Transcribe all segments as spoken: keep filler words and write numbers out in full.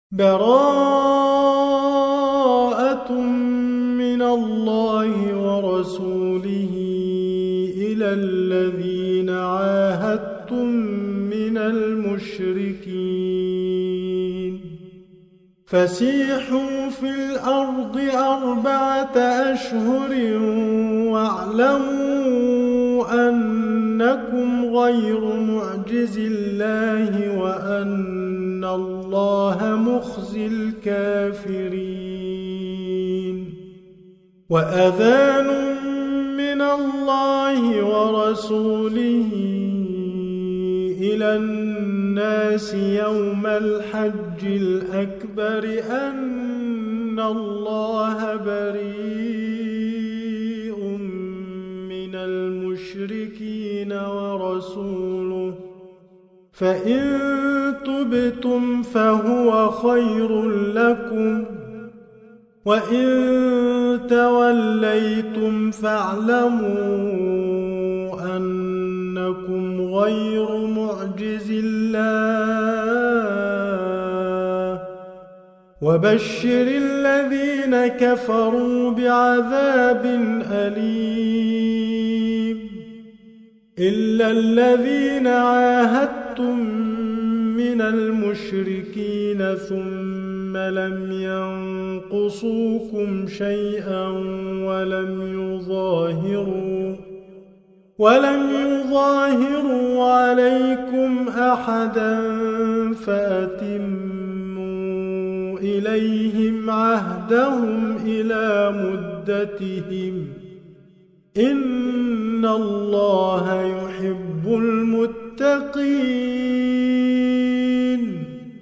براءة من الله ورسوله إلى الذين عاهدتم من المشركين فسيحوا في الأرض أربعة أشهر واعلموا أنكم غير معجز الله وأن الله مخزي الكافرين وأذان من الله ورسوله إلى الناس يوم الحج الأكبر أن الله بريء من المشركين ورسوله فإن تبتم فهو خير لكم وإن توليتم فاعلموا أنكم غير معجز الله وبشر الذين كفروا بعذاب أليم إلا الذين عاهدتم من المشركين ثم لم ينقصوكم شيئا ولم يظاهروا ولم يظاهروا عليكم أحدا فأتموا إليهم عهدهم إلى مدتهم إن الله يحب المتقين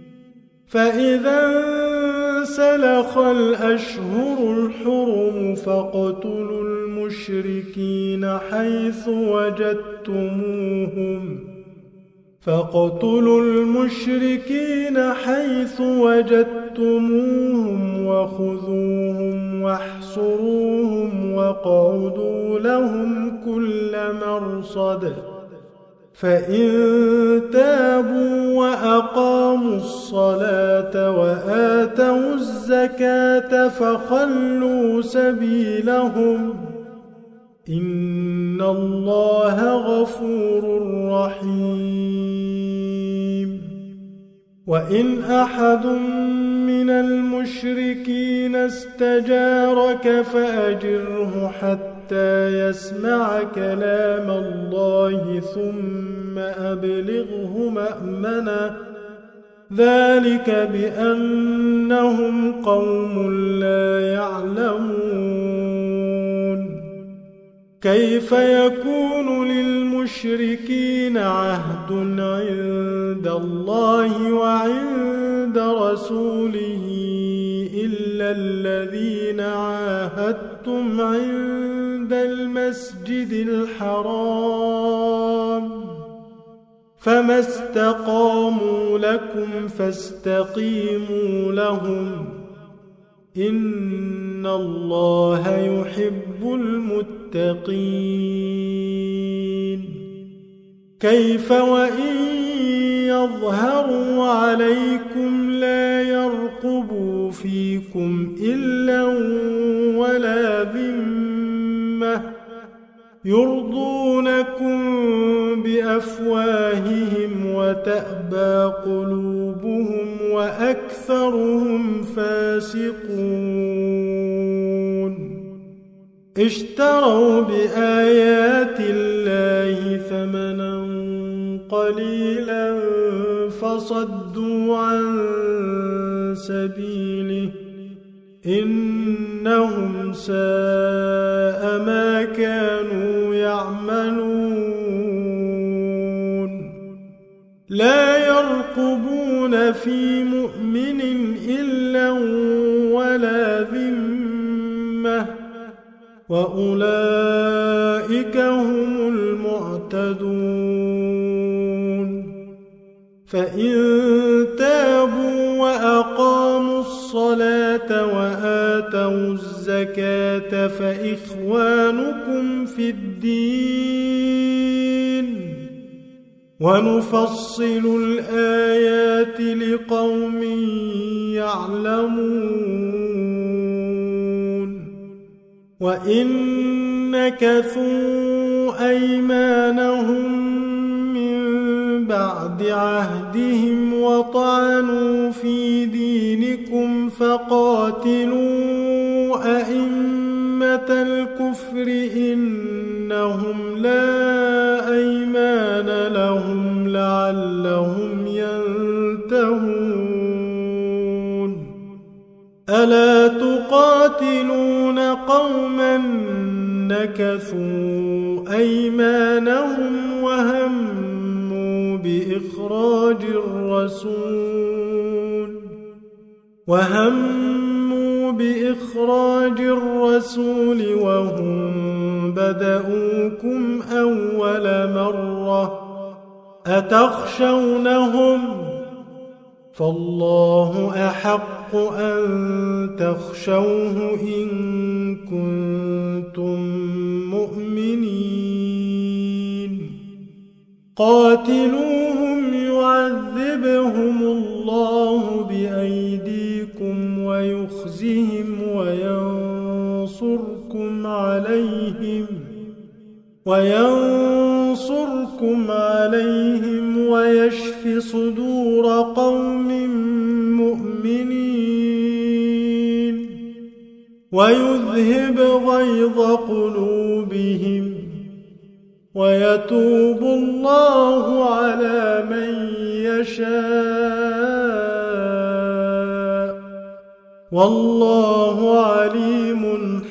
فإذا انسلخ الأشهر الحرم فاقتلوا المشركين حيث وجدتموهم فاقتلوا المشركين حيث وجدتموهم وخذوهم واحصروهم واقعدوا لهم كل مرصد فإن تابوا وأقاموا الصلاة وآتوا الزكاة فخلوا سبيلهم إن الله غفور رحيم وإن أحد من المشركين استجارك فأجره حتى يسمع كلام الله ثم أبلغه مأمنه ذلك بأنهم قوم لا يعلمون كيف يكون للمشركين عهد عند الله وعند رسوله إلا الذين عاهدتم عند المسجد الحرام فما استقاموا لكم فاستقيموا لهم إن الله يحب المتقين كيف وإن يظهروا عليكم لا يرقبوا فيكم إلا ولا ذمة يرضونكم بأفواههم وتأبى قلوبهم وأكثرهم فاسقون اشتروا بآيات الله ثمنا قليلا فصدوا عن سبيله إنهم ساء ما كانوا يعملون لا يرقبون في مؤمن إلا ولا ذمة وأولئك هم المعتدون فإن تابوا وأقاموا الصلاة وآتوا الزكاة فإخوانكم في الدين ونفصل الآيات لقوم يعلمون وإن نكثوا أيمانهم من بعد عهدهم وطعنوا في دينكم فقاتلوا أئمة الكفر إنهم لا أيمان لهم لعلهم ينتهون ألا تقاتلون قوما نكثوا أيمانهم وهموا بإخراج الرسول وهموا بإخراج الرسول وهم بدؤوكم أول مرة أتخشونهم فالله أحق أن تخشوه إن كنتم مؤمنين قاتلوهم يعذبهم الله بأيديكم ويخزهم وينصركم عليهم وينصركم عليهم ويشف صدور قوم مؤمنين ويذهب غيظ قلوبهم ويتوب الله على من يشاء والله عليم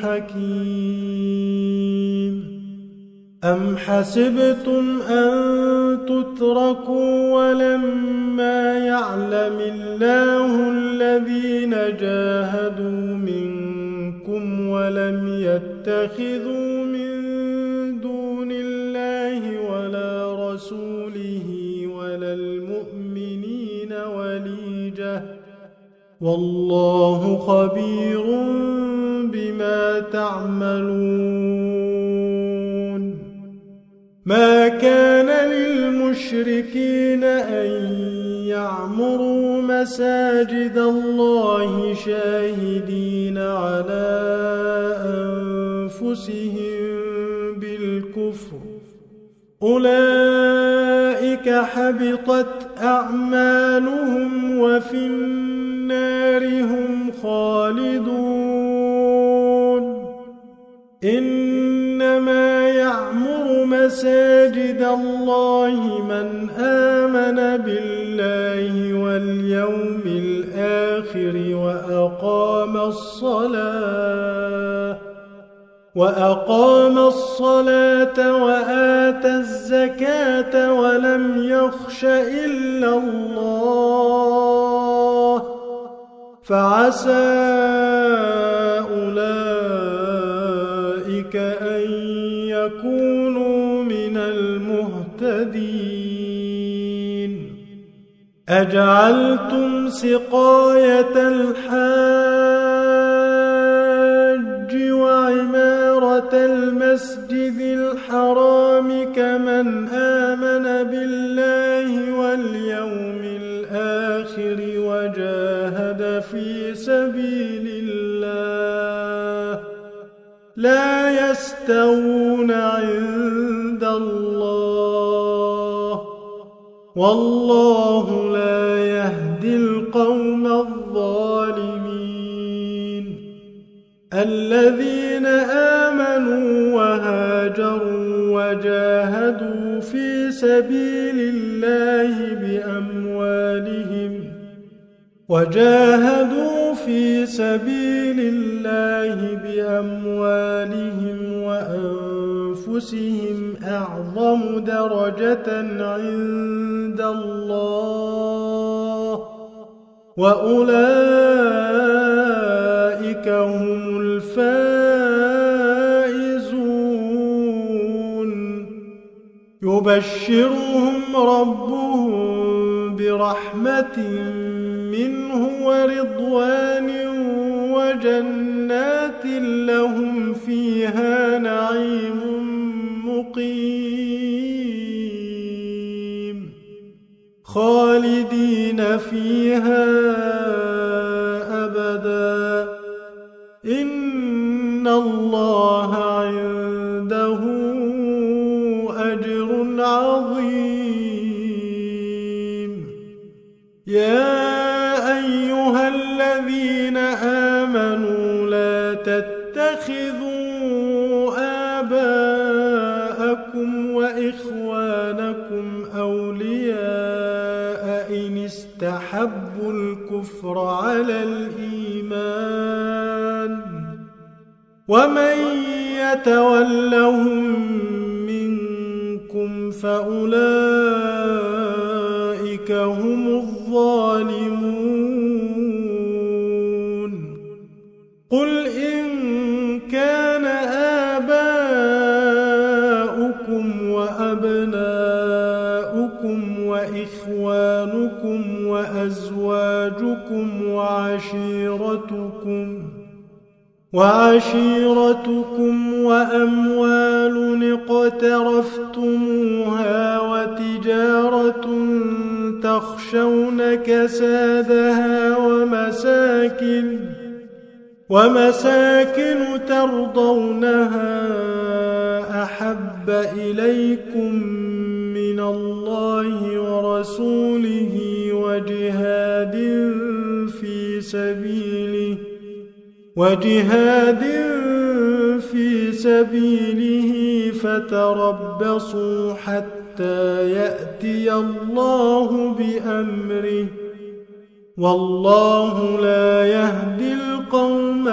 حكيم أم حسبتم أن تتركوا ولما يعلم الله الذين جاهدوا منكم ولم يتخذوا من دون الله ولا رسوله ولا المؤمنين وليجة والله خبير بما تعملون ما كان للمشركين أن يعمروا مساجد الله شاهدين على أنفسهم بالكفر أولئك حبطت أعمالهم وفي النار هم خالدون إنما يعمر مساجد الله من آمن بالله واليوم الآخر وأقام الصلاة وأقام الصلاة وآتى الزكاة ولم يخش إلا الله فعسى أولئك أن يكونوا من المهتدين أجعلتم سقاية الحاج وعمارة المسجد الحرام كمن آمن بالله واليوم الآخر وجاهد في سبيل الله لا يستوون عند الله والله لا يهدي القوم الظالمين الذين آمنوا وهاجروا وجاهدوا في سبيل الله بأموالهم وجاهدوا في سبيل الله بأموالهم وأنفسهم أعظم درجة عند الله وأولئك هم الفائزون يبشرهم ربهم برحمة منه ورضوان وجنات لهم فيها نعيم مقيم فيها أبدا إن الله عنده أجر عظيم يا أيها الذين آمنوا لا تتخذوا آباءكم وإخوانكم أولياء إن استحبوا الكفر على الإيمان ومن يتولهم منكم فأولئك هم الظالمون قل إن كان آباؤكم وأبناؤكم وإخوانكم وأزواجكم وعشيرتكم وعشيرتكم وأموال اقترفتموها وتجارة تخشون كسادها ومساكن ومساكن ترضونها أحب إليكم من الله ورسوله وجهاد في سبيله وجهاد في سبيله فتربصوا حتى يأتي الله بأمره والله لا يهدي القوم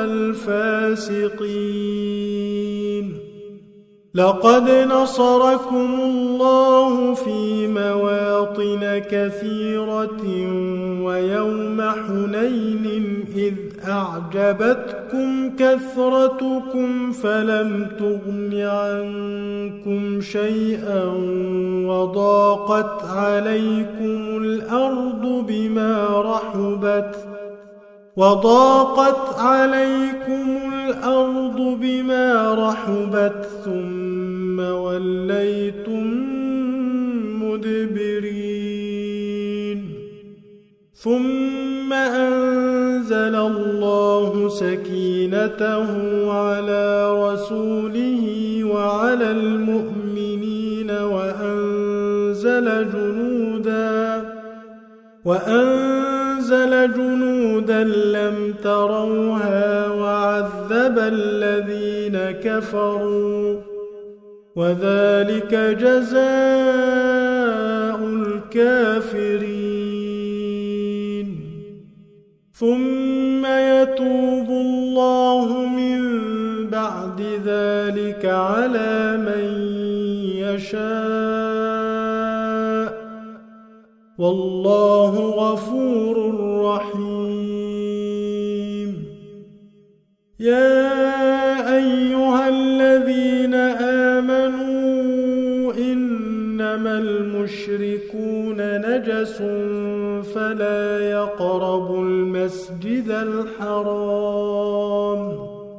الفاسقين لقد نصركم الله في مواطن كثيرة ويوم حنين إذ أعجبتكم كثرتكم فلم تغن عنكم شيئا وضاقت عليكم الأرض بما رحبت وضاقت عليكم الأرض بما رحبت ثم وليتم مدبرين ثم أنزل الله سكينته على رسوله وعلى المؤمنين وأنزل جنودا وأنزل جنودا لم تروها وعذب الذين كفروا وذلك جزاء الكافرين ثم يتوب الله من بعد ذلك على من يشاء والله غفور رحيم يا أيها الذين آمنوا إنما المشركون نجس فلا يقربوا المسجد الحرام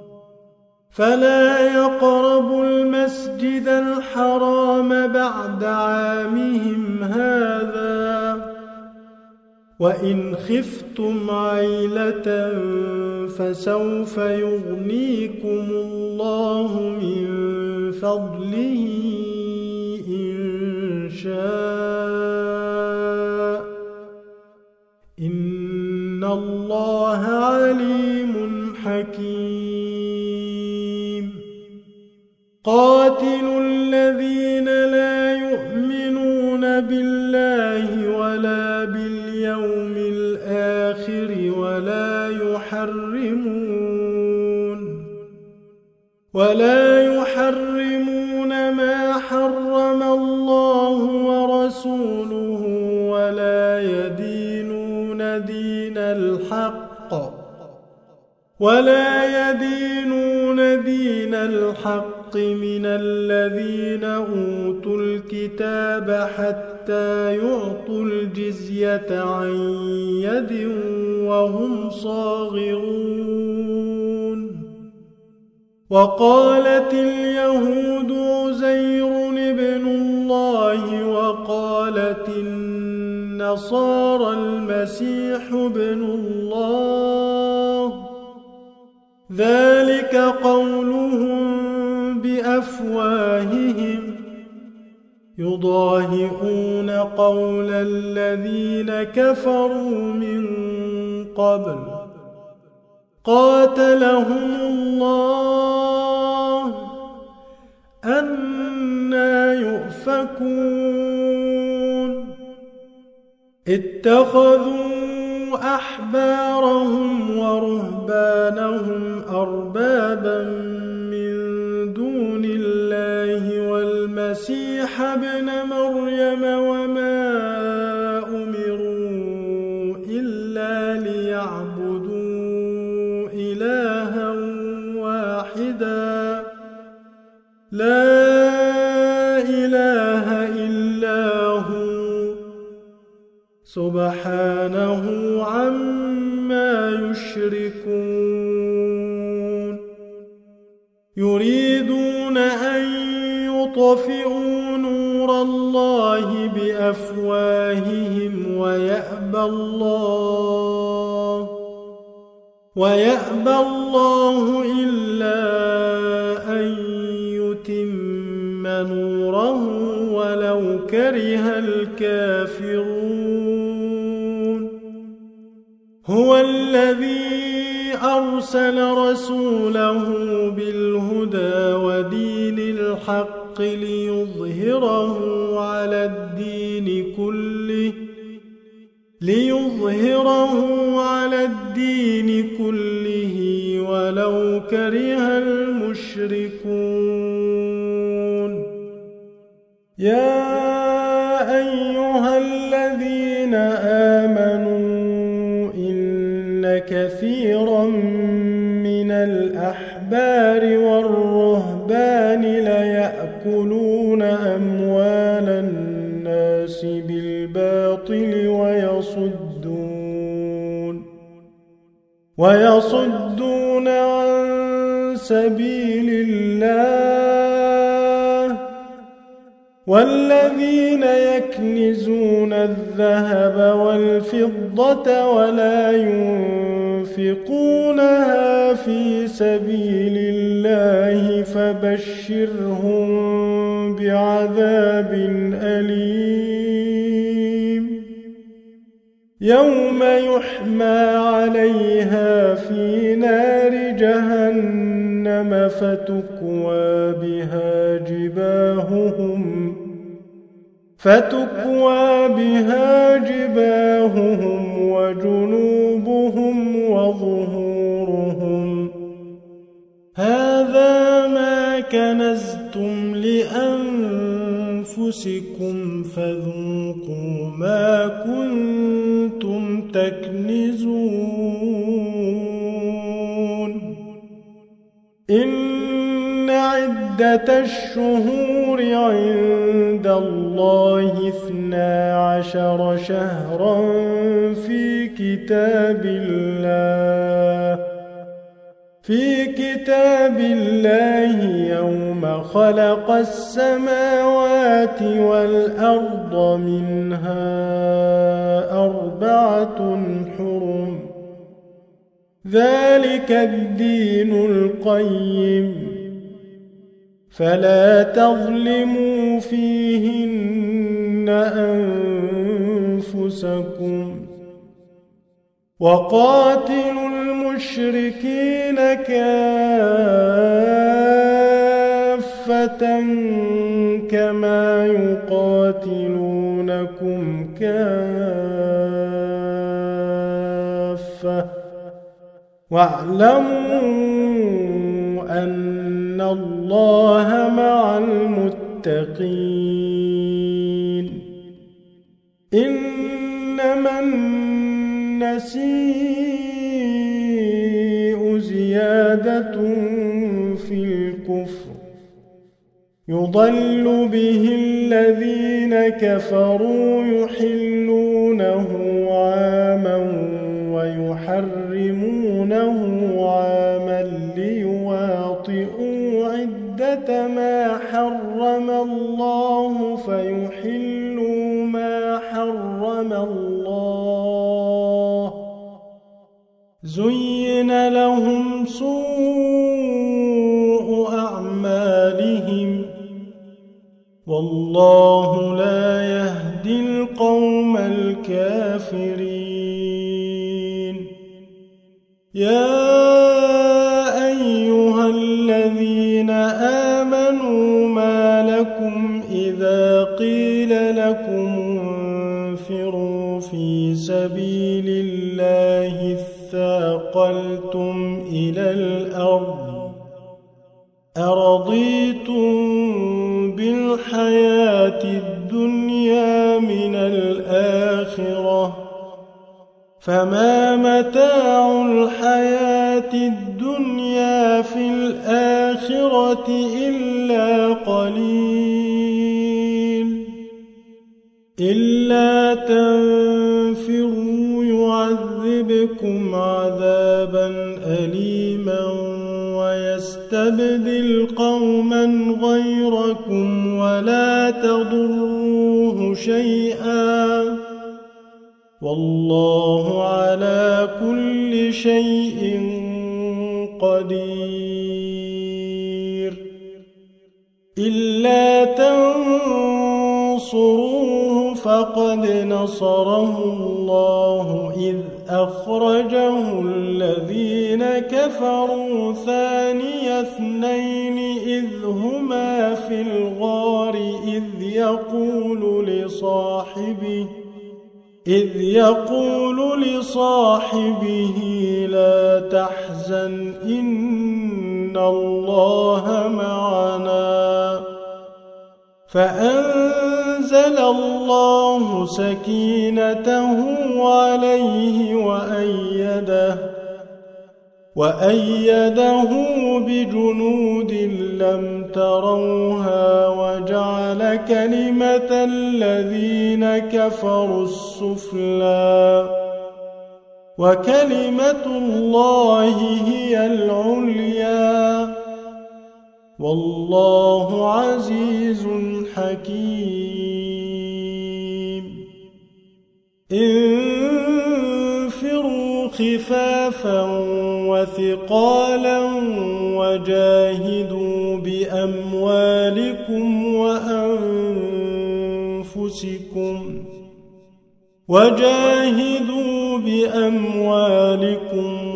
فلا يقربوا المسجد الحرام بعد عامهم هذا وإن خفتم عيلة فسوف يغنيكم الله من فضله إن شاء إن الله عليم حكيم قاتلوا الذين لا يؤمنون بالله ولا باليوم الآخر ولا يحرمون ولا يحرمون ما حرم الله ورسوله ولا يدينون دين الحق ولا يدينون دين الحق من الذين أوتوا الكتاب حتى يعطوا الجزية عن يد وهم صاغرون وقالت اليهود عزير ابن الله وقالت النصارى المسيح المسيح ابن الله ذلك قولهم بأفواههم يضاهئون قول الذين كفروا من قبل قاتلهم الله أنى يؤفكون اتخذوا أحبارهم ورهبانهم أربابا من دون الله والمسيح ابن مريم وما أمروا إلا ليعبدوا إلها واحدا لا إله إلا هو سبحانه عما يشركون يريدون أن يطفئوا نور الله بأفواههم ويأبى الله ويأبى الله إلا أن يتم نوره ولو كره الكافرون هو الذي أرسل رسوله بالهدى ودين الحق ليظهره على الدين كله ليظهره على الدين كله ولو كره المشركون يا أيها الذين آمنوا إن كثيرا من الأحبار والرهبان ليأكلون أموال الناس بالباطل ويصدون ويصدون عن سبيل الله والذين يكنزون الذهب والفضة ولا ينفقونها في سبيل الله فبشرهم بعذاب أليم يوم يحمى عليها في نار جهنم فتكوى بها جباههم فتكوى بها جباههم وجنوبهم وظهورهم هذا ما كنزتم لأنفسكم فذوقوا ما كنتم تكنزون إن عدة الشهور عند الله اثنا عشر شهرا في كتاب الله في كتاب الله يوم خلق السماوات والأرض منها أربعة حرم ذلك الدين القيم فلا تظلموا فيهن أنفسكم وقاتلوا المشركين كافة كما يقاتلونكم كافة واعلموا أن الله مع المتقين إنما النسيء زيادة في الكفر يضل به الذين كفروا يحلونه عاما ويحرمونه عاما ليواطئوا عدة ما حرم الله فيحلوا ما حرم الله زين لهم سوء أعمالهم والله لا يهدي القوم الكافرين. يا أيها الذين آمنوا ما لكم إذا قيل لكم انفروا في سبيل الله اثاقلتم إلى الأرض أرضيتم بالحياة الدنيا من الآخرة فما متاع الحياة الدنيا في الآخرة إلا قليل. إلا تنفروا يعذبكم عذابا أليما ويستبدل قوما غيركم ولا تضروه شيئا والله على كل شيء قدير. إلا تنصروه فقد نصره الله إذ أخرجه الذين كفروا ثاني اثنين إذ هما في الغار إذ يقول لصاحبه إذ يقول لصاحبه لا تحزن إن الله معنا فأنزل الله سكينته عليه وأيده وأيده بجنود لم تروها وجعل كلمة الذين كفروا السفلى وكلمة الله هي العليا والله عزيز حكيم. انفروا خفافا وثقالا وجاهدوا بأموالكم وأنفسكم وجاهدوا بأموالكم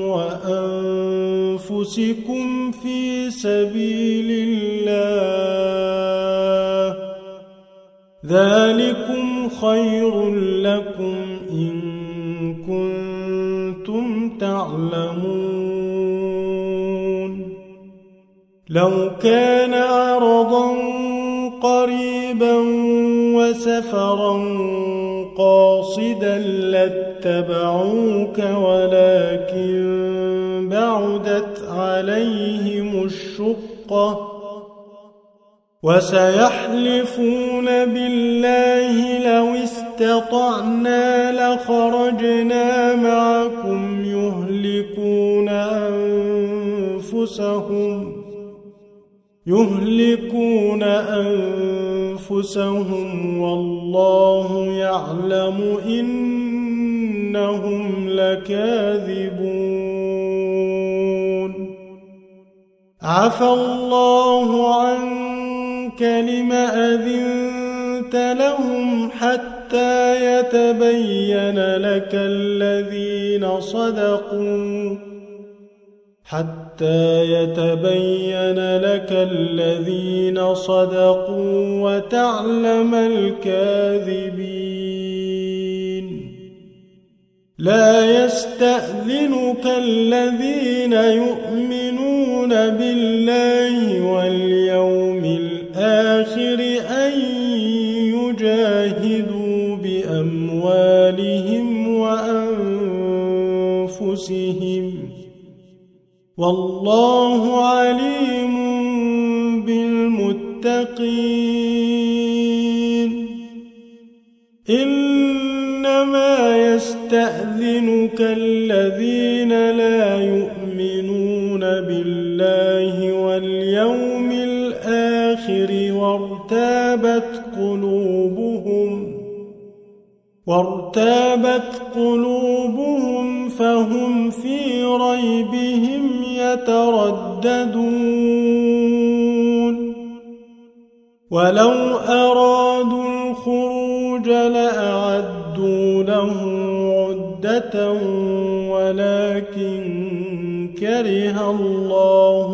وأنفسكم في سبيل الله ذلكم خير لكم إن كنتم تعلمون. لو كان عرضا قريبا وسفرا قاصدا لاتبعوك ولكن بعدت عليهم الشقة وسيحلفون بالله لو استطعنا لخرجنا معكم يهلكون أنفسهم يهلكون أنفسهم والله يعلم إنهم لكاذبون. عفى الله عنك لم أذنت لهم حتى يتبين لك الذين صدقوا حتى يتبين لك الذين صدقوا وتعلم الكاذبين. لا يستأذنك الذين يؤمنون بالله واليوم الآخر أن يجاهدوا بأموالهم وأنفسهم والله عليم بالمتقين. إنما يستأذنك الذين لا يؤمنون بالله واليوم الآخر وارتابت قلوبهم وارتابت قلوبهم فهم في في ريبهم يترددون ولو أرادوا الخروج لأعدوا له عدة ولكن كره الله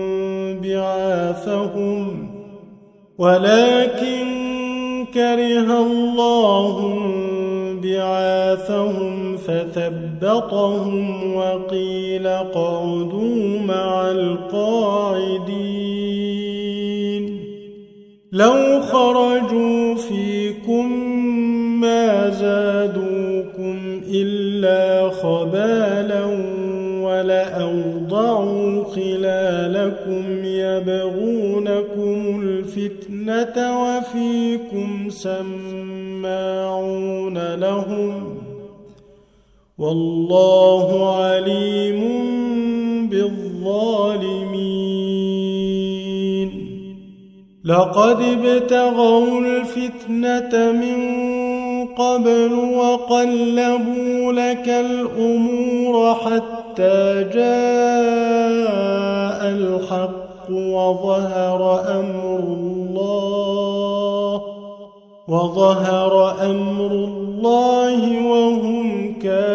بعاثهم ولكن كره الله بعاثهم فثبطهم وقيل اقعدوا مع القاعدين لو خرجوا فيكم ما زادوكم إلا خبالا ولأوضعوا خلالكم يبغونكم الفتنة وفيكم سماعون لهم والله عليم بالظالمين لقد ابتغوا الفتنة من قبل وقلبوا لك الأمور حتى جاء الحق وظهر أمر الله وظهر أمر الله وهم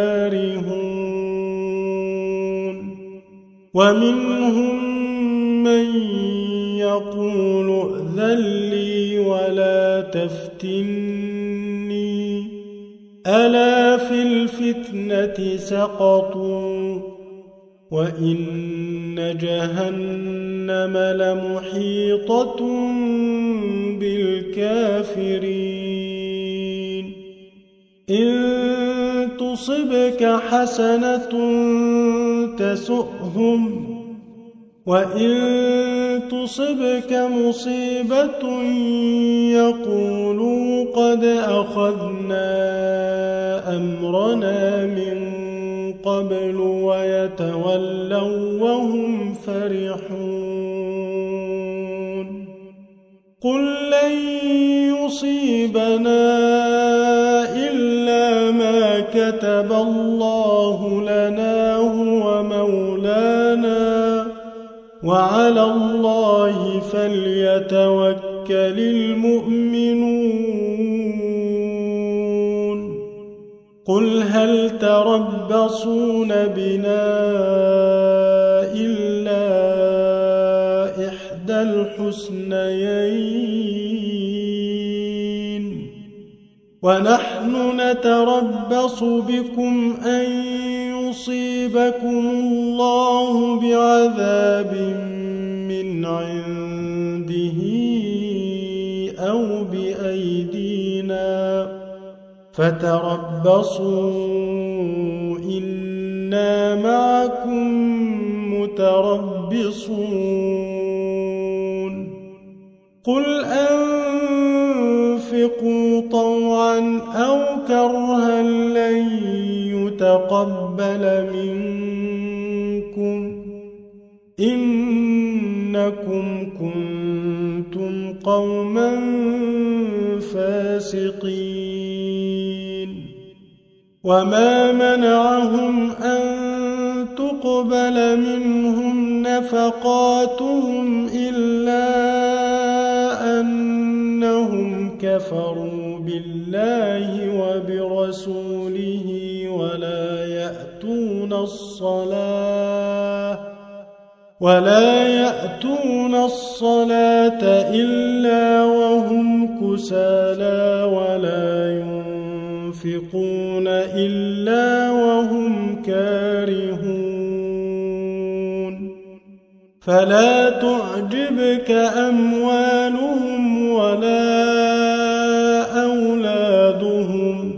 كارهون ومنهم من يقول ائذن لي ولا تفتني ألا في الفتنة سقطوا وإن جهنم لمحيطة بالكافرين إن تصبك حسنة تسؤهم وإن تصبك مصيبة يقولوا قد أخذنا أمرنا من قبل ويتولوا وهم فرحون قل لن يصيبنا إلا ما كتب الله لنا هو مولانا وعلى الله فليتوكل المؤمنون قل هل تربصون بنا إلا إحدى الحسنيين ونحن نتربص بكم أن يصيبكم الله بعذاب من عنده أو بأيدينا فتربصوا إنا معكم متربصون قل أنفقوا طوعا أو كرها لن يتقبل منكم إنكم كنتم قوما فاسقين وما منعهم أن تقبل منهم نفقاتهم إلا أنهم كفروا بالله وبرسوله ولا يأتون الصلاة ولا يأتون الصلاة إلا وهم كسالى ولا ينفقون إلا وهم كارهون فلا تعجبك أموالهم ولا أولادهم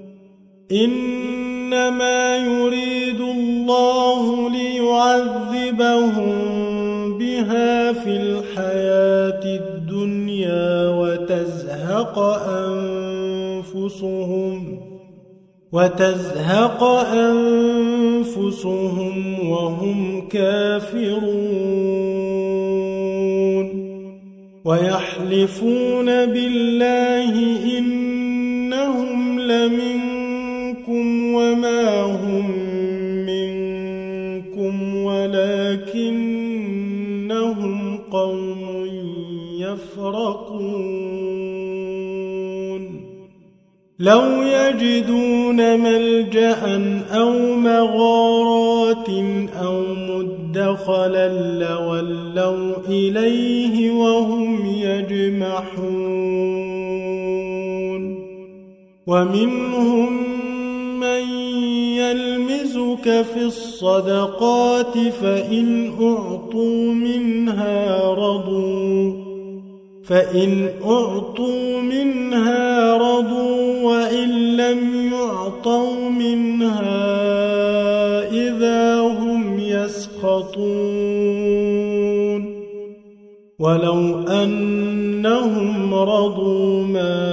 إنما يريد الله ليعذبهم بها في الحياة الدنيا وتزهق أنفسهم وتزهق أنفسهم وهم كافرون ويحلفون بالله إنهم لمنكم وما هم منكم منكم ولكنهم قوم يفرقون لو يجدون ملجأ أو مغارات أو مدخلا لولوا إليه وهم يجمحون ومنهم من يلمزك في الصدقات فإن أعطوا منها رضوا فإن أعطوا منها رضوا وإن لم يعطوا منها إذا هم يسخطون ولو أنهم رضوا ما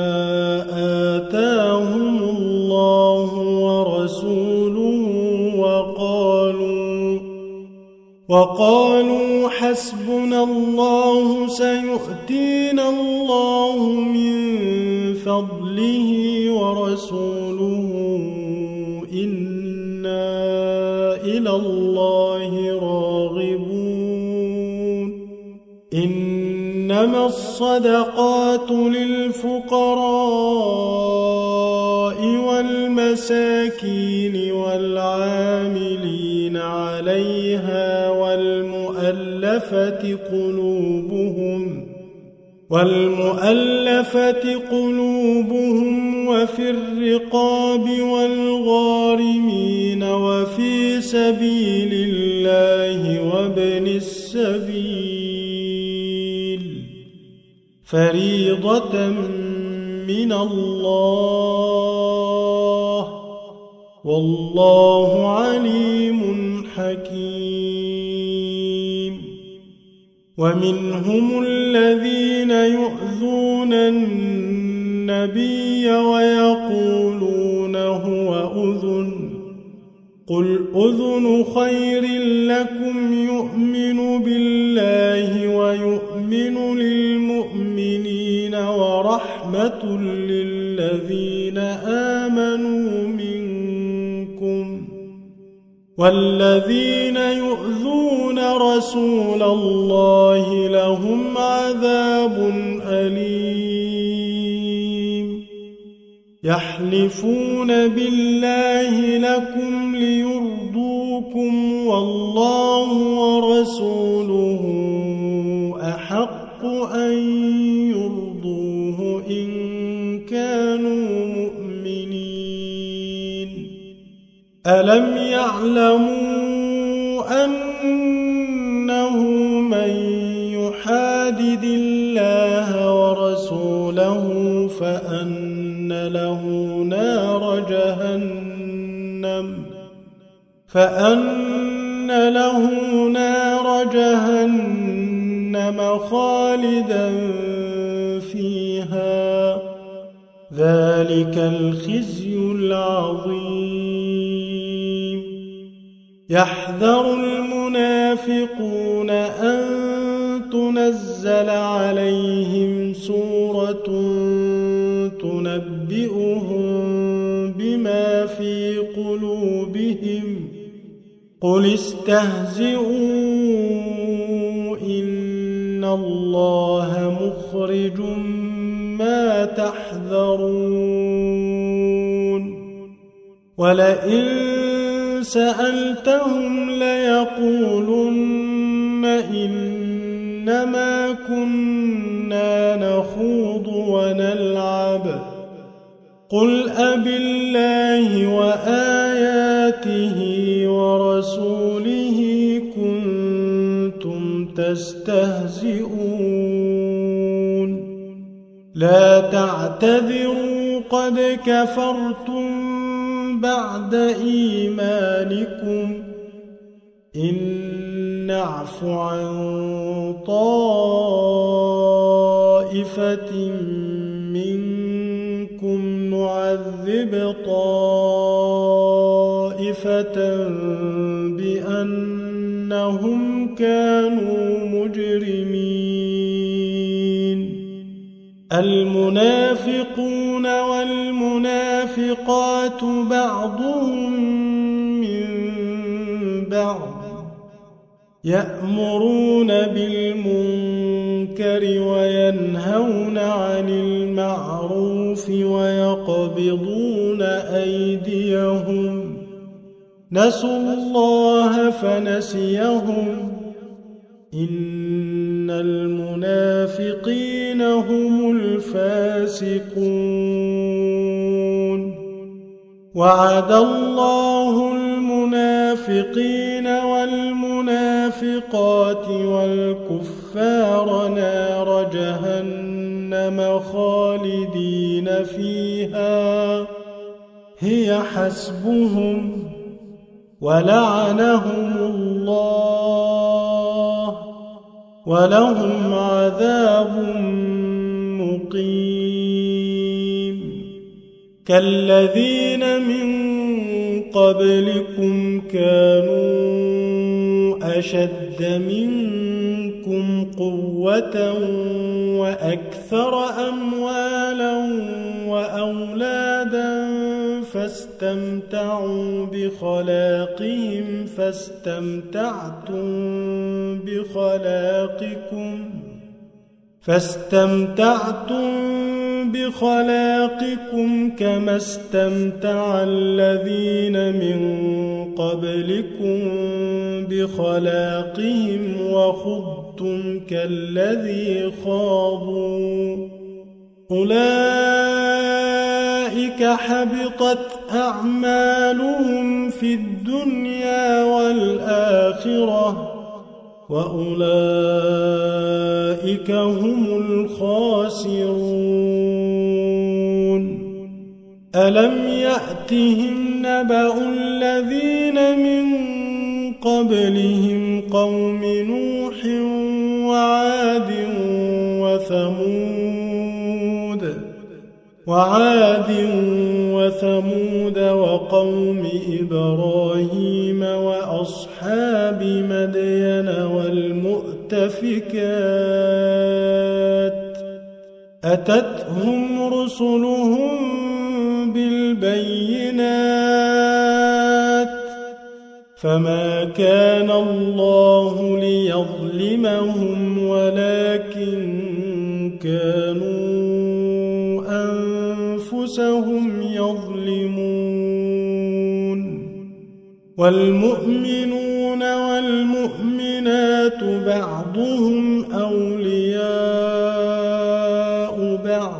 آتاهم الله ورسوله وقالوا وقالوا حسبنا الله سيؤتينا الله من فضله ورسوله إنا إلى الله راغبون إنما الصدقات للفقراء والمساكين والعاملين عليها والمؤلفة قلوبهم والمؤلفة قلوبهم وفي الرقاب والغارمين وفي سبيل الله وابن السبيل فريضة من الله والله عليم حكيم ومنهم الذين يؤذون النبي ويقولون هو أذن قل أذن خير لكم يؤمن بالله ويؤمن للمؤمنين ورحمة للذين آمنوا منكم والذين يؤذون رسول الله لهم عذاب أليم يحلفون بالله لكم ليرضوكم والله ورسوله أحق أن يرضوه إن كانوا مؤمنين ألم يعلموا أنه من يحادد الله ورسوله فأن له نار جهنم فأن له نار جهنم خالدا فيها ذلك الخزي العظيم يحذر المنافقون أن تنزل عليهم سورة تنبئهم بما في قلوبهم قل استهزئوا إن الله مخرج ما تحذرون ولئن سألتهم ليقولن إنما كنا نخوض ونلعب قل أبالله وآياته ورسوله كنتم تستهزئون لا تعتذروا قد كفرتم بعد إيمانكم إن نعف عن طائفة منكم نعذب طائفة بأنهم كانوا مجرمين المنافقون والمنافقات بعضهم من بعض يأمرون بالمنكر وينهون عن المعروف ويقبضون أيديهم نسوا الله فنسيهم إن المنافقين هم الفاسقون وعد الله المنافقين والمنافقات والكفار نار جهنم خالدين فيها هي حسبهم ولعنهم الله ولهم عذاب مقيم كالذين من قبلكم كانوا أشد منكم قوة وأكثر أموالا وأولادا فاستمتعوا بخلاقهم فاستمتعتم بخلاقكم فاستمتعتم بخلاقكم كما استمتع الذين من قبلكم بخلاقهم وخضتم كالذي خاضوا أولئك حبطت أعمالهم في الدنيا والآخرة وأولئك هم الخاسرون ألم يأتهم نبأ الذين من قبلهم قوم نوح وعاد وثمود وعاد وثمود وقوم إبراهيم وأصحاب مدين والمؤتفكات أتتهم رسلهم بالبينات فما كان الله ليظلمهم ولكن كانوا أنفسهم يظلمون والمؤمنون والمؤمنات بعضهم أولياء بعض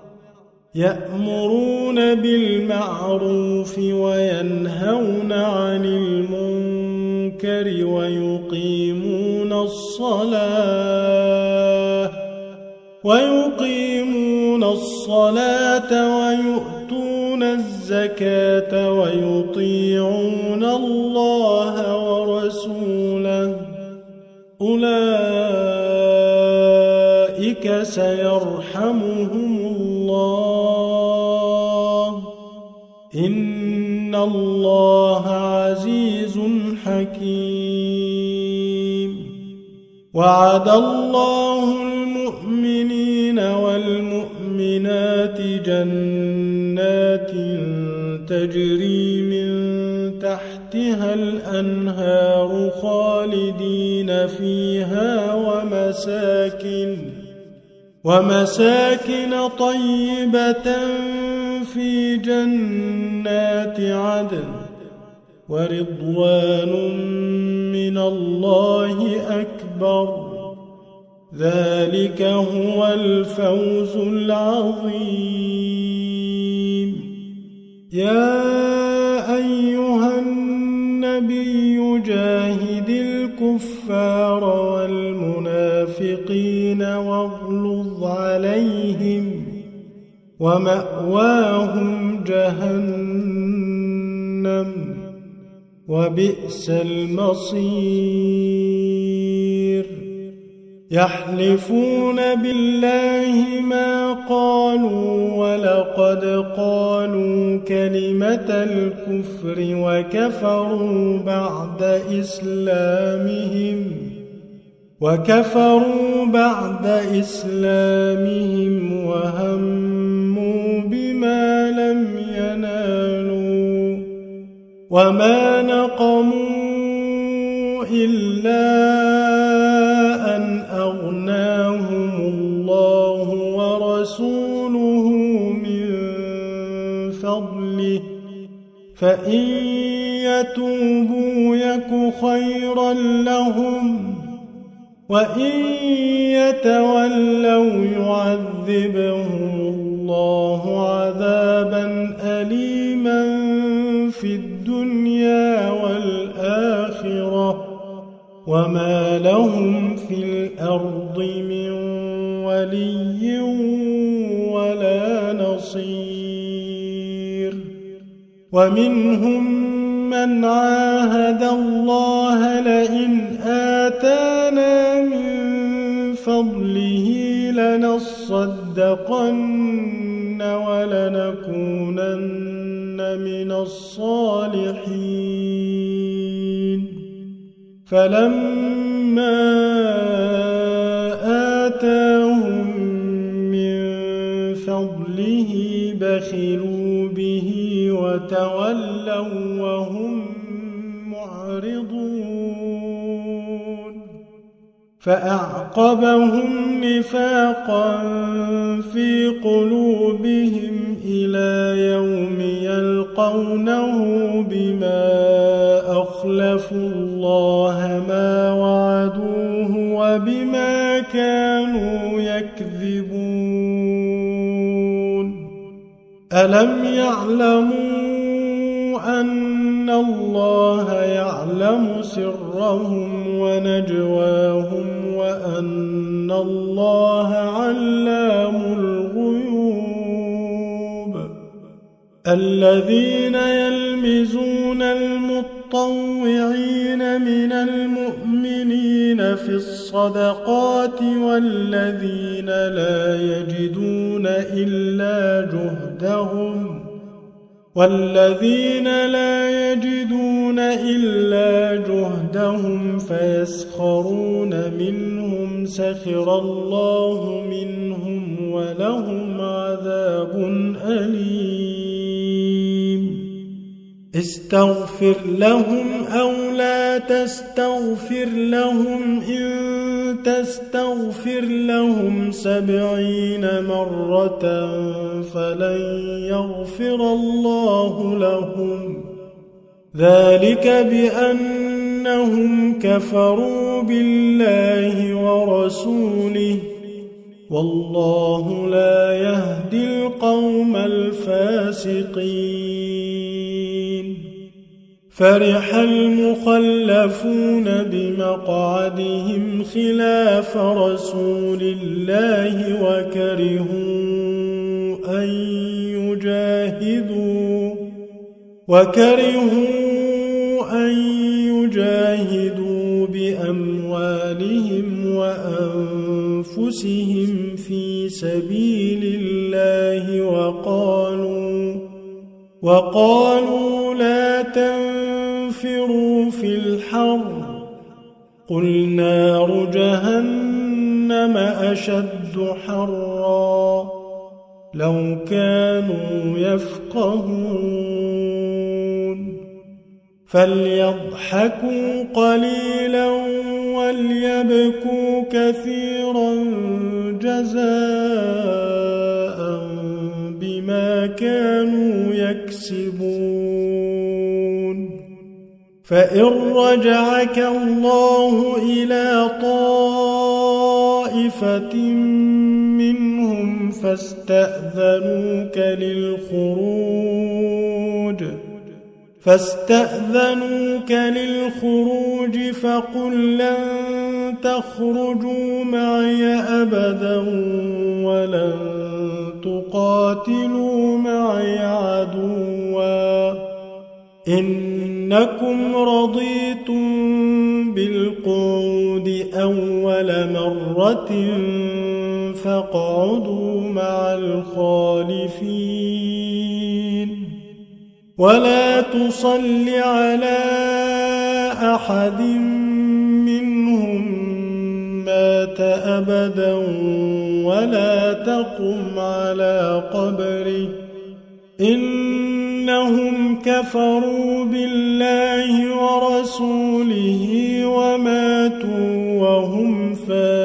يأمرون بالمعروف وينهون عن المنكر ويقيمون الصلاة ويقيمون الصلاة ويؤتون الزكاة ويطيعون الله ورسوله أولئك سيرحمهم الله إن الله عزيز حكيم وعد الله المؤمنين والمؤمنات جنات تجري من تحتها الأنهار خالدين فيها ومساكن ومساكن طيبة في جنات عدن ورضوان من الله أكبر ذلك هو الفوز العظيم يا أيها النبي جاهد الكفار والمنافقين واغلظ عليهم ومأواهم جهنم وبئس المصير يحلفون بالله ما قالوا ولقد قالوا كلمة الكفر وكفروا بعد إسلامهم وكفروا بعد إسلامهم وهموا بما لم ينالوا وما نقموا إلا أن أغناهم الله ورسوله من فضله فإن يتوبوا يك خيرا لهم وإن يتولوا يعذبهم الله عذابا أليما في الدنيا والآخرة وما لهم في الأرض من ولي ولا نصير. ومنهم من عاهد الله لئن آتانا من فضله لنصدقن ولنكونن من الصالحين فلما آتاهم من فضله بخلوا به وتولوا وهم معرضون فأعقبهم نفاقا في قلوبهم إلى يوم يلقونه بما أخلفوا الله ما وعدوه وبما كانوا يكذبون. ألم يعلموا أن الله يعلم سرهم ونجواهم وأن الله علام الغيوب. الذين يلمزون المطوعين من المؤمنين في الصدقات والذين لا يجدون إلا جهدهم والذين لا يجدون إلا جهدهم فيسخرون منهم سخر الله منهم ولهم عذاب أليم. استغفر لهم أو لا تستغفر لهم إن تستغفر لهم سبعين مرة فلن يغفر الله لهم ذلك بأنهم كفروا بالله ورسوله والله لا يهدي القوم الفاسقين. فرح المخلفون بمقعدهم خلاف رسول الله وكرهوا أن يجاهدوا وكرهوا أن يجاهدوا بأموالهم وأنفسهم في سبيل الله وقالوا وقالوا لا تنفروا في الحر قل نار جهنم أشد حرا لو كانوا يفقهون. فليضحكوا قليلا وليبكوا كثيرا جزاء بما كانوا يكسبون. فإن رجعك الله إلى طائفة منهم فاستأذنوك للخروج فاستأذنوك للخروج فقل لن تخرجوا معي أبدا ولن تقاتلوا معي عدوا إنكم رضيتم بالقعود أول مرة فاقعدوا مع الخالفين ولا تصل على أحد منهم مات أبدا ولا تقم على قبره إنهم كفروا بالله ورسوله وماتوا وهم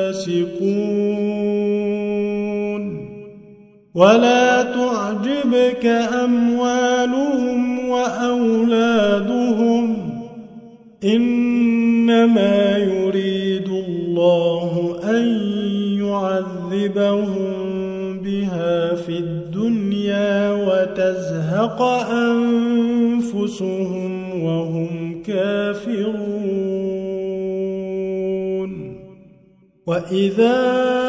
فاسقون ولا تعجبك أموالهم وأولادهم إنما يريد الله أن يعذبهم بها في الدنيا وتزهق أنفسهم وهم كافرون وإذا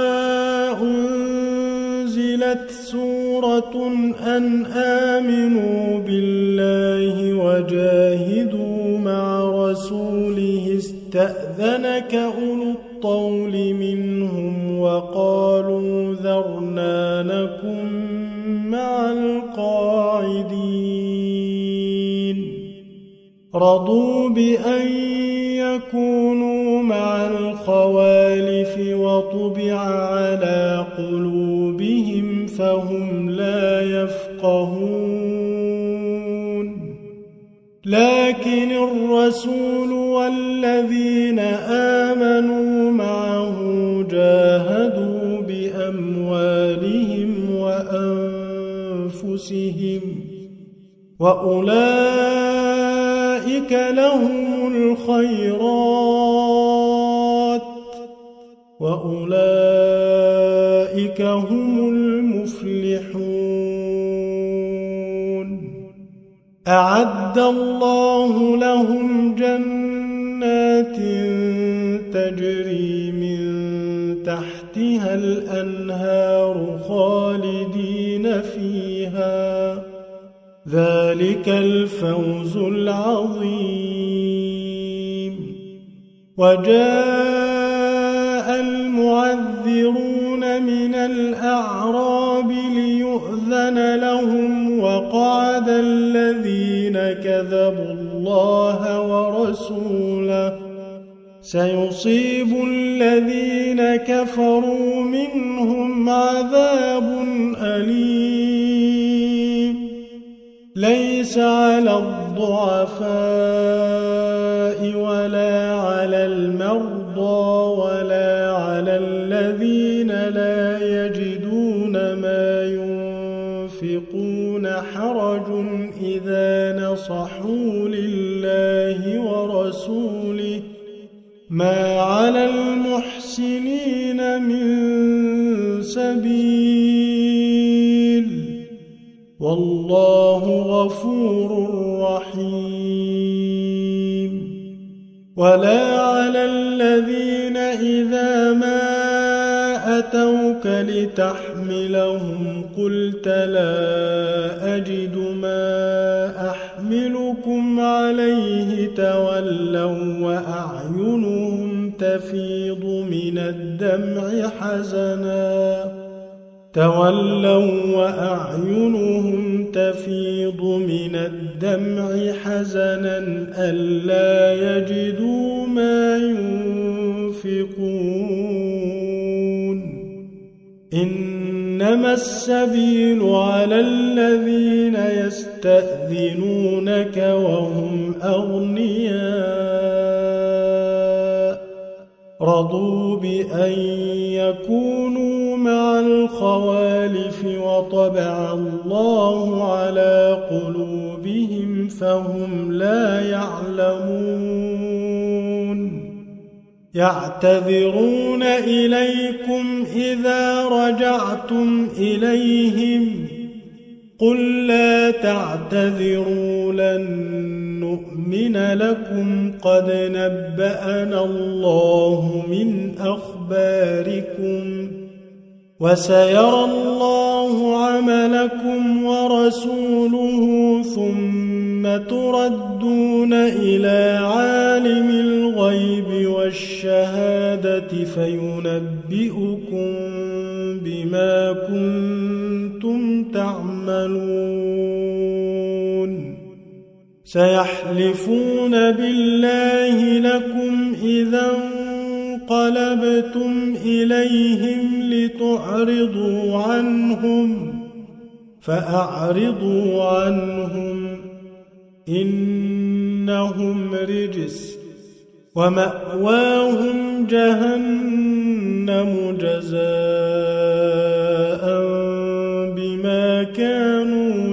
أنزلت سورة أن آمنوا بالله وجاهدوا مع رسوله استأذنك أولو الطول منهم وقالوا ذرنا نكن مع القاعدين رضوا بأن يكونوا مع الخوالف وطبع على قلوبهم فهم لا يفقهون لكن الرسول والذين آمنوا معه جاهدوا بأموالهم وأنفسهم وأولئك لهم الخيرات وأولئك هم المفلحون أعد الله لهم جنات تجري من تحتها الأنهار خالدين فيها ذلك الفوز العظيم وجاء المعذرون من الأعراب ليؤذن لهم وقعد الذين كذبوا الله ورسوله سيصيب الذين كفروا منهم عذاب أليم ليس على الضعفاء ولا على المرضى ولا على الذين لا يجدون ما ينفقون حرج إذا نصحوا لله ورسوله ما على المحسنين من سبيل والله غفور رحيم ولا على الذين إذا ما أتوك لتحملهم قلت لا أجد ما أحملكم عليه تولوا وأعينهم تفيض من الدمع حزنا تولوا وأعينهم تفيض من الدمع حزنا ألا يجدوا ما ينفقون إنما السبيل على الذين يستأذنونك وهم أغنياء رضوا بأن يكونوا مع الخوالف وطبع الله على قلوبهم فهم لا يعلمون يعتذرون إليكم إذا رجعتم إليهم قل لا تعتذروا لن نؤمن لكم قد نبأنا الله من أخباركم وسيرى الله عملكم ورسوله ثم تردون إلى عالم الغيب والشهادة فينبئكم بما كنتم تعملون سيحلفون بالله لكم إذا انقلبتم إليهم لتعرضوا عنهم فأعرضوا عنهم إنهم رجس ومأواهم جهنم جزاء بما كانوا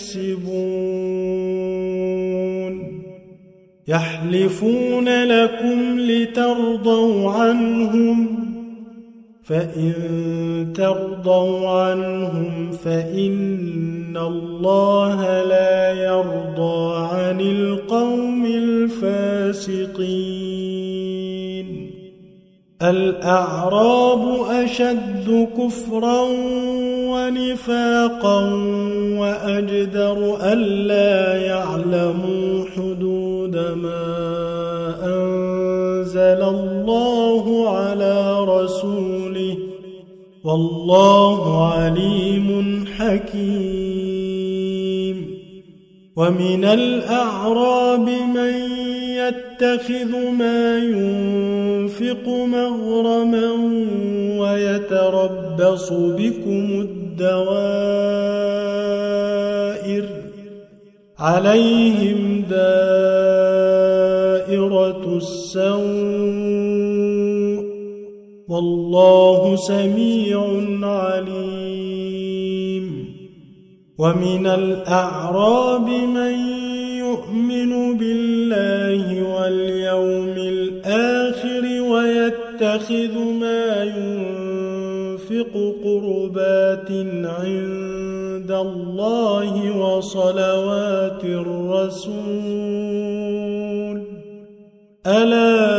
يكسبون يحلفون لكم لترضوا عنهم فإن ترضوا عنهم فإن الله لا يرضى عن القوم الفاسقين الأعراب أشد كفرا ونفاقا وأجدر ألا يعلموا حدود ما أنزل الله على رسوله والله عليم حكيم ومن الأعراب من يتخذ ما ينفق مغرما ويتربص بكم الدوائر عليهم دائرة السوء والله سميع عليم ومن الأعراب من يؤمن بالله واليوم الآخر ويتخذ ما ينفق قربات عند الله وصلوات الرسول ألا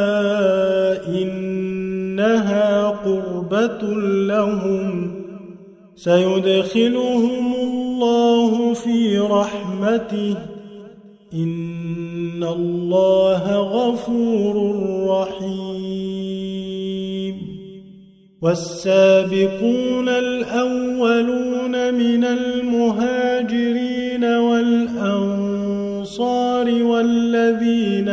إنها قربة لهم سيدخلهم الله في رحمته إن الله غفور رحيم والسابقون الأولون من المهاجرين والأنصار والذين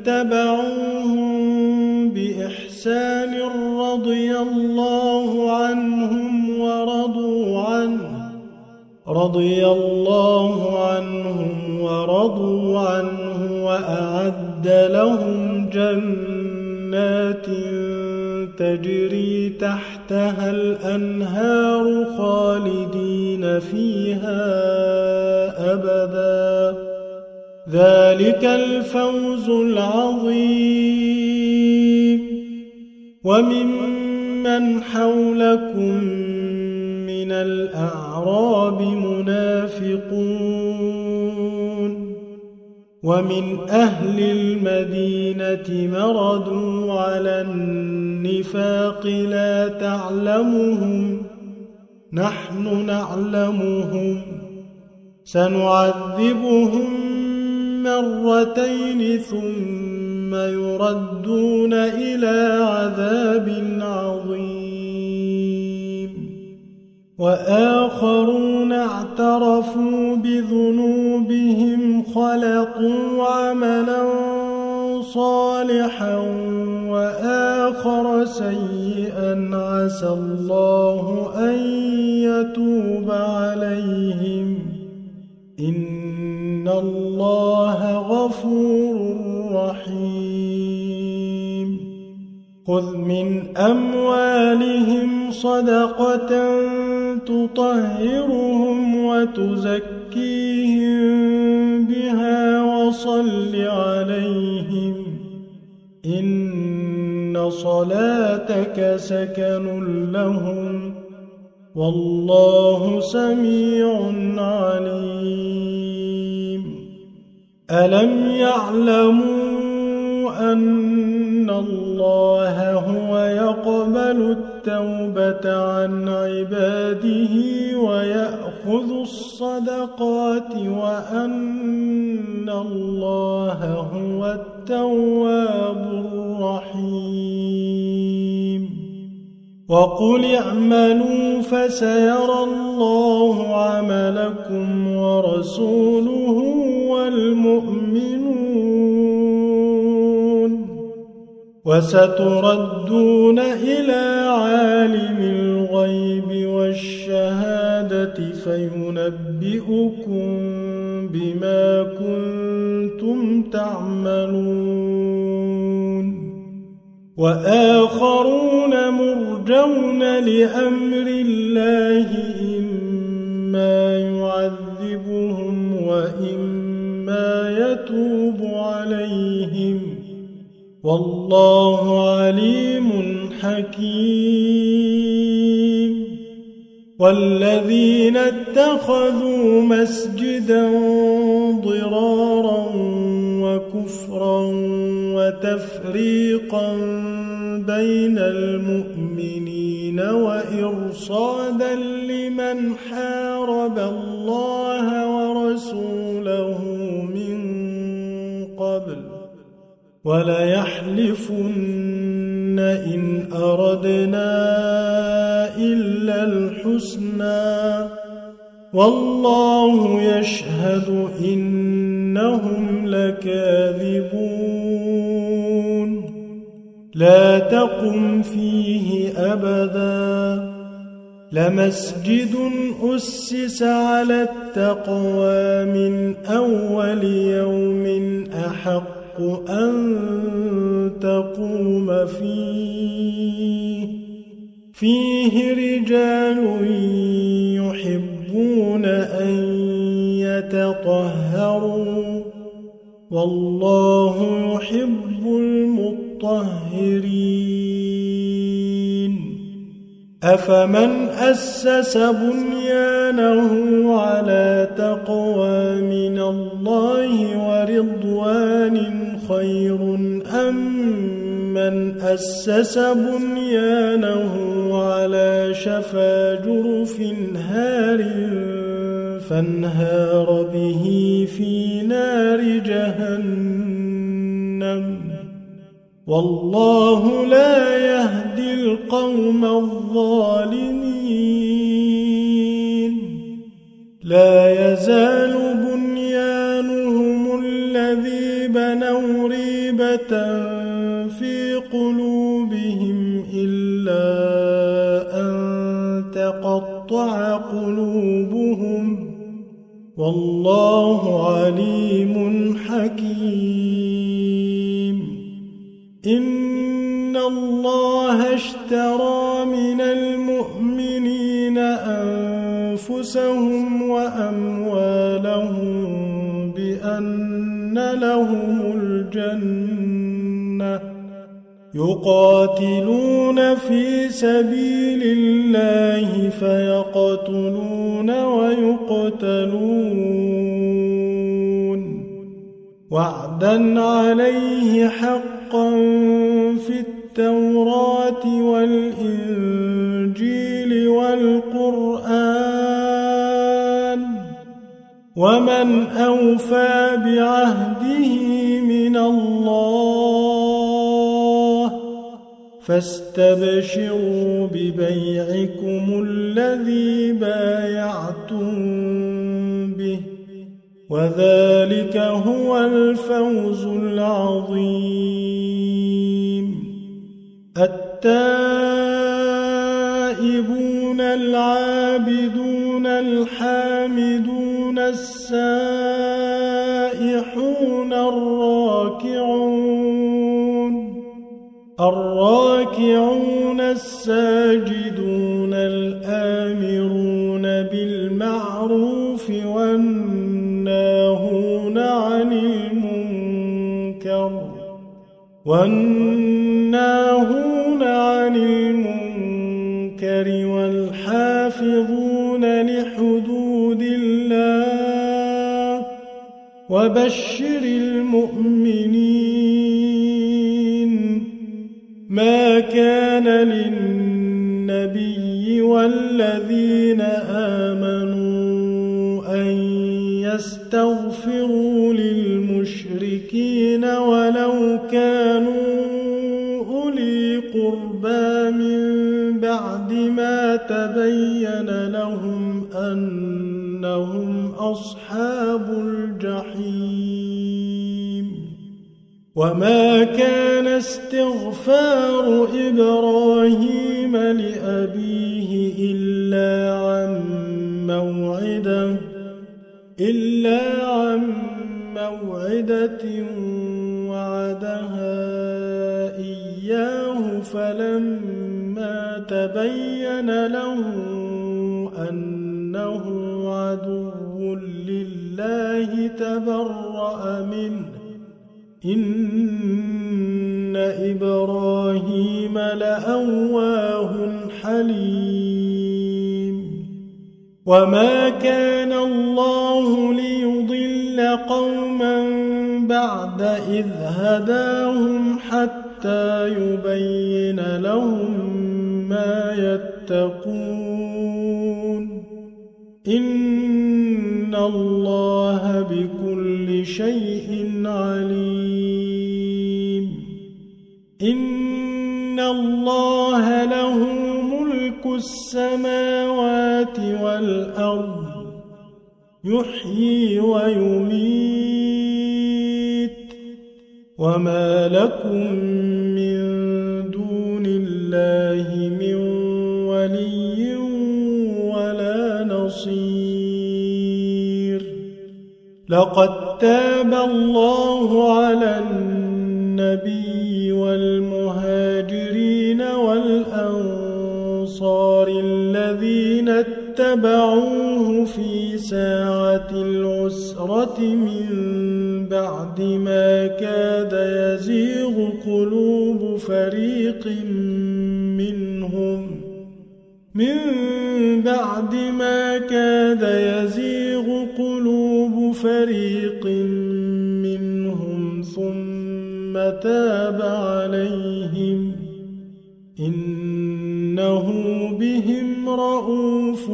اتبعوهم بإحسان رضي الله عنهم ورضوا عنه رضي الله عنهم ورضوا عنه وأعد لهم جنات تجري تحتها الأنهار خالدين فيها أبدا ذلك الفوز العظيم وممن حولكم من الأعراب منافقون ومن أهل المدينة مردوا على النفاق لا تعلمهم نحن نعلمهم سنعذبهم مرتين ثم يردون إلى عذاب عظيم وآخرون اعترفوا بذنوبهم خلقوا عملا صالحا وآخر سيئا عسى الله أن يتوب عليهم إن الله غفور رحيم خذ من أموالهم صدقة تطهرهم وتزكيهم بها وصل عليهم إن صلاتك سكن لهم والله سميع عليم ألم يعلموا أن الله هو يقبل التوبة عن عباده ويأخذ الصدقات وأن الله هو التواب الرحيم وقل اعملوا فسيرى الله عملكم ورسوله والمؤمنون وستردون إلى عالم الغيب والشهادة فينبئكم بما كنتم تعملون وآخرون مرجون لأمر الله إما يعذبهم وإما يتوب عليهم والله عليم حكيم والذين اتخذوا مسجدا ضرارا وكفرا وتفريقا بين المؤمنين وإرصادا لمن حارب الله ورسوله من قبل وليحلفن إن أردنا إلا الحسنى والله يشهد إنهم لكاذبون لا تقم فيه أبدا لمسجد أسس على التقوى من أول يوم أحق أن تقوم فيه فيه رجال يحبون أن يتطهروا والله يحب المطهرين أفمن أسس بنيانه على تقوى من الله ورضوان خير أم من أسس بنيانه على شفا جرف هار فانهار به في نار جهنم والله لا يهدي القوم الظالمين لا يزال بنيانهم الذي بنوا ريبة في قلوبهم إلا أن تقطع قلوبهم والله عليم حكيم إن الله اشترى من المؤمنين أنفسهم وأموالهم بأن لهم الجنة يقاتلون في سبيل الله فيقتلون ويقتلون وعدا عليه حقا في التوراة والإنجيل والقرآن ومن أوفى بعهده من الله فاستبشروا ببيعكم الذي بايعتم به وذلك هو الفوز العظيم التائبون العابدون الحامدون السائحون الراكعون الراكعون الساجدون الآمرون بالمعروف والناهون عن المنكر والناهون عن المنكر والحافظون لحدود الله وبشر المؤمنين ما كان للنبي والذين آمنوا أن يستغفروا للمشركين ولو كانوا أولي قربى من بعد ما تبين لهم أنهم أصحاب الجحيم وما كان استغفار إبراهيم لأبيه إلا عن موعدة إلا عن موعدة فلما تبين له أنه عدو لله تبرأ منه إن إبراهيم لأواه حليم وما كان الله ليضل قوما بعد إذ هداهم حتى يبين لهم ما يتقون إن الله بكل شيء عليم إن الله له ملك السماوات والأرض يحيي ويميت وما لكم من دون الله من ولي ولا نصير لقد تاب الله على النبي والمهاجرين والأنصار الذين اتبعوه في ساعة العسرة من بعد ما كاد يزيغ قلوب فريق منهم من بعد ما كاد يزيغ قلوب فريق منهم ثم تاب عليهم إنه بهم رءوف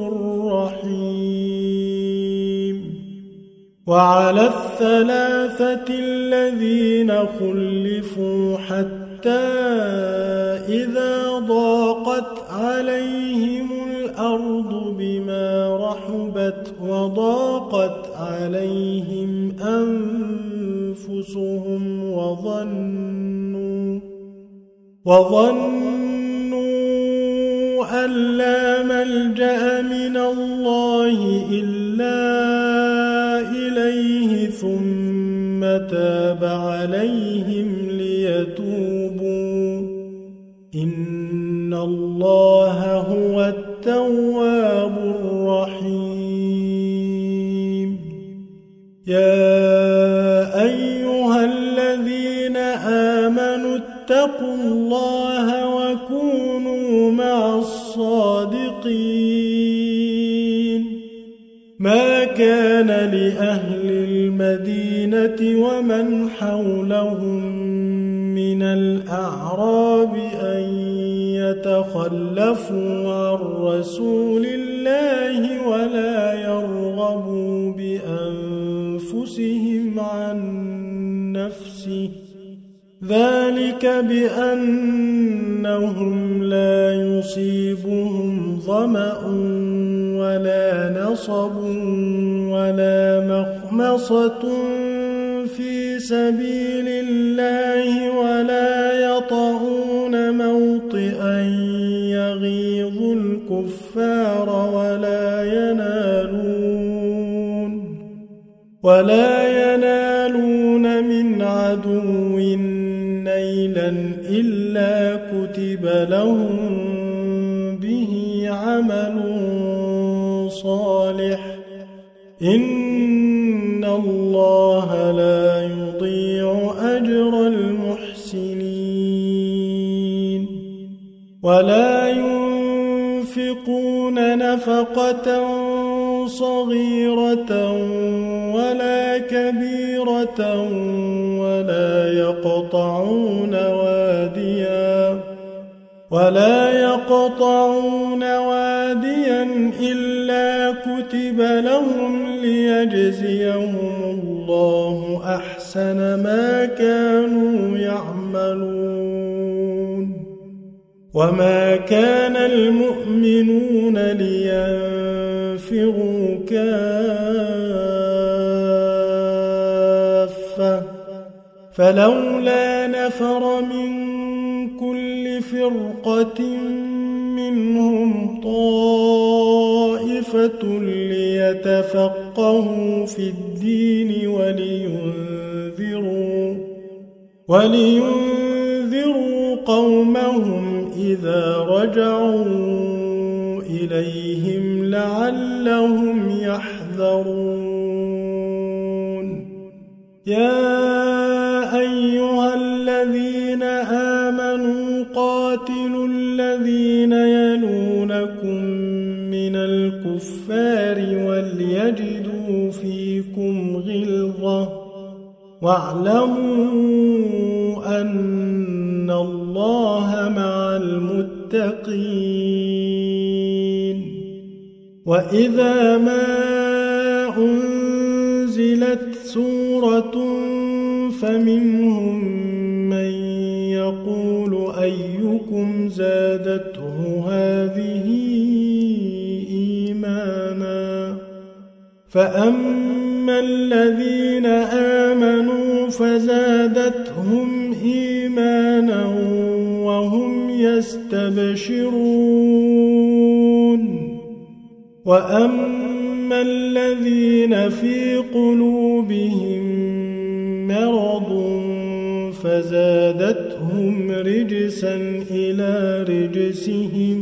رحيم وعلى الثلاثة الذين خلفوا حتى إذا ضاقت عليهم الأرض بما رحبت وضاقت عليهم أنفسهم وظنوا وظنوا أن لا ملجأ من الله إلا إليه ثم تاب عليهم ليتوبوا إن الله هو التواب الرحيم يا أيها الذين آمنوا اتقوا الله وكونوا مع الصادقين ما كان لأهل المدينة ومن حولهم من الأعراب أن يتخلفوا عن رسول الله ولا يرغبوا بأنفسهم عن نفسه ذلك بأنهم لا يصيبهم ظمأ ولا نصب ولا مخمصة في سبيل الله ولا يطعون موطئا يغيظ الكفار ولا ينالون ولا ينالون من عدو نيلا إلا كتب لهم به عمل صالح إن الله لا يضيع أجر المحسنين ولا ينفقون نفقة صغيرة ولا كبيرة ولا يقطعون واديا ولا يقطعون واديا إلا كتب لهم ليجزيهم الله أحسن ما كانوا يعملون وما كان المؤمنون لينفروا كافة فلولا نفر من كل فرقة منهم طائفة ليتفقهوا في الدين ولينذروا ولينذروا قومهم إذا رجعوا إليهم لعلهم يحذرون يا أيها الذين آمنوا قاتلوا الذين يلونكم من الكفار وليجدوا فيكم غلظة واعلموا أن الله مع المتقين وإذا ما أنزلت سورة فمنهم من يقول أيكم زادته هذه إيمانا فأما الذين آمنوا فزادتهم إيمانا وهم يستبشرون وأما الذين في قلوبهم مرض فزادتهم رجسا إلى رجسهم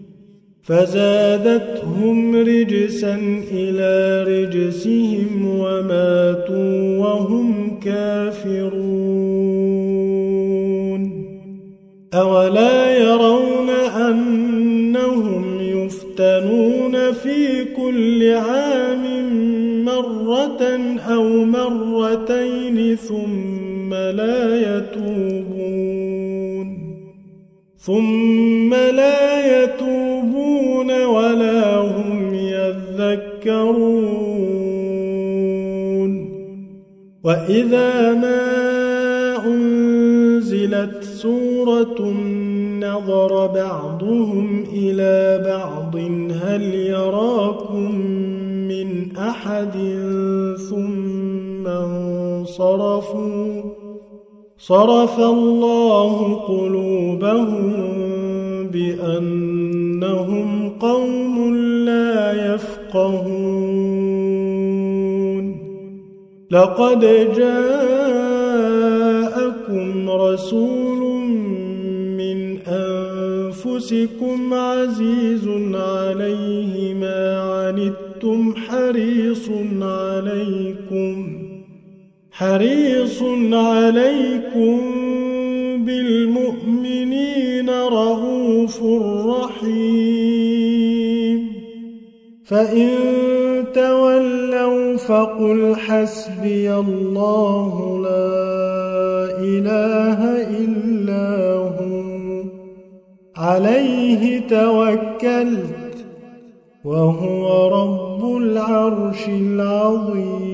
فزادتهم رجسا إلى رجسهم وماتوا وهم كافرون أولا يرون أنهم يفتنون في كل عام مرة أو مرتين ثم لا يتوبون ثم لا يتوبون ولا هم يذكرون وإذا ما أنزلت سورة نظر بعضهم إلى بعض هل يراكم من أحد ثم انصرفوا صرف الله قلوبهم بأنهم قوم لا يفقهون لقد جاءكم رسول من أنفسكم عزيز عليه ما عنتم حريص عليكم حريص عليكم بالمؤمنين رؤوف رحيم فإن تولوا فقل حسبي الله لا إله إلا هو عليه توكلت وهو رب العرش العظيم